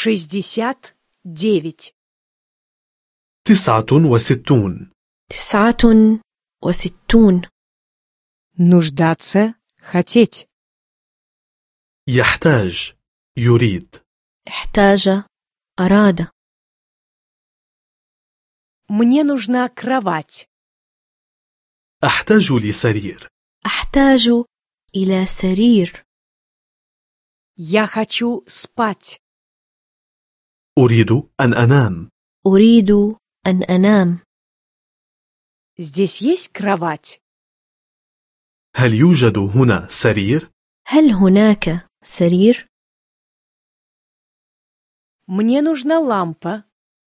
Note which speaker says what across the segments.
Speaker 1: 69.
Speaker 2: 69.
Speaker 3: 69.
Speaker 1: Нуждаться, хотеть.
Speaker 2: يحتاج، يريد.
Speaker 3: احتاج، أراد.
Speaker 1: Мне нужна кровать.
Speaker 2: أحتاج لسرير.
Speaker 3: أحتاج إلى سرير.
Speaker 1: Я хочу спать.
Speaker 2: أريد أن أنام.
Speaker 3: أريد أن أنام.
Speaker 1: Здесь есть кровать?
Speaker 2: هل يوجد هنا سرير؟
Speaker 3: هل هناك سرير؟
Speaker 1: Мне нужна лампа.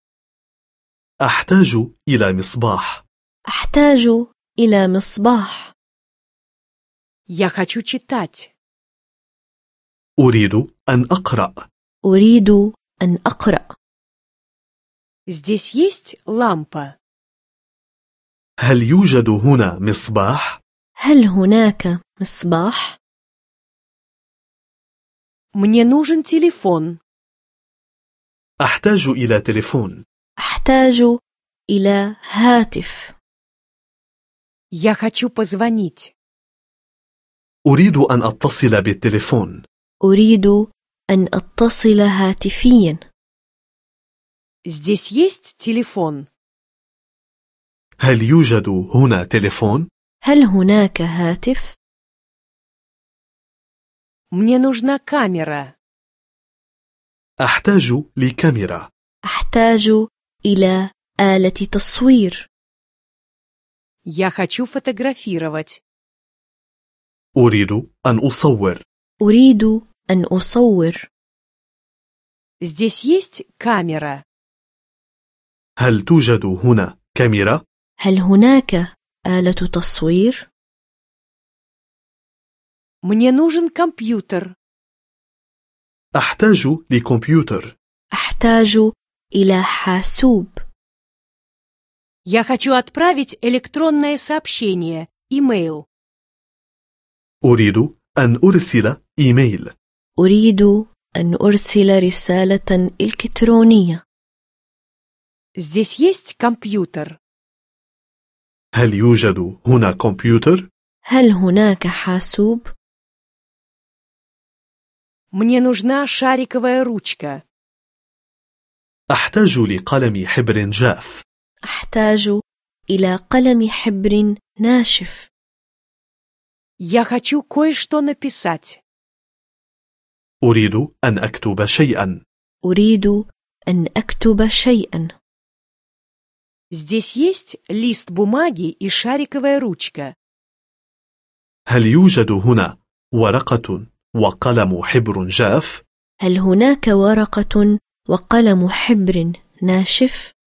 Speaker 2: أحتاج إلى مصباح.
Speaker 3: أحتاج إلى مصباح.
Speaker 1: Я хочу читать.
Speaker 2: أريد أن أقرأ.
Speaker 3: أريد أن أقرأ.
Speaker 1: Здесь есть лампа?
Speaker 2: هل يوجد هنا مصباح؟
Speaker 3: هل هناك مصباح؟
Speaker 1: Мне нужен телефон.
Speaker 2: أحتاج إلى تليفون.
Speaker 3: أحتاج إلى هاتف.
Speaker 1: Я хочу позвонить.
Speaker 2: أريد أن أتصل بالتليفون.
Speaker 3: أريد أن أتصل هاتفيا.
Speaker 1: Здесь есть телефон?
Speaker 2: هل يوجد هنا تليفون؟
Speaker 3: هل هناك هاتف؟
Speaker 1: Мне нужна камера.
Speaker 2: أحتاج لكاميرا.
Speaker 3: أحتاج إلى آلة تصوير.
Speaker 1: Я хочу фотографировать.
Speaker 2: أريد أن أصور.
Speaker 3: أريد أن أصور.
Speaker 1: Здесь есть камера?
Speaker 2: هل توجد هنا كاميرا؟
Speaker 3: هل هناك آلة تصوير؟
Speaker 1: Мне нужен компьютер.
Speaker 2: أحتاج لكمبيوتر.
Speaker 3: أحتاج إلى حاسوب.
Speaker 1: Я хочу отправить электронное сообщение, имейл.
Speaker 2: أريد أن أرسل إيميل.
Speaker 3: أريد أن أرسل رسالة إلكترونية.
Speaker 1: Здесь есть компьютер?
Speaker 2: هل يوجد هنا كمبيوتر؟
Speaker 3: هل هناك حاسوب؟
Speaker 1: Мне нужна шариковая ручка.
Speaker 2: أحتاج لقلم حبر جاف.
Speaker 3: أحتاج إلى قلم حبر ناشف.
Speaker 1: Я хочу кое-что написать.
Speaker 2: أريد أن أكتب شيئا.
Speaker 3: أريد أن أكتب شيئا.
Speaker 1: Здесь есть лист бумаги и шариковая ручка.
Speaker 2: هل يوجد هنا ورقة وقلم حبر جاف؟
Speaker 3: هل هناك ورقة وقلم حبر ناشف؟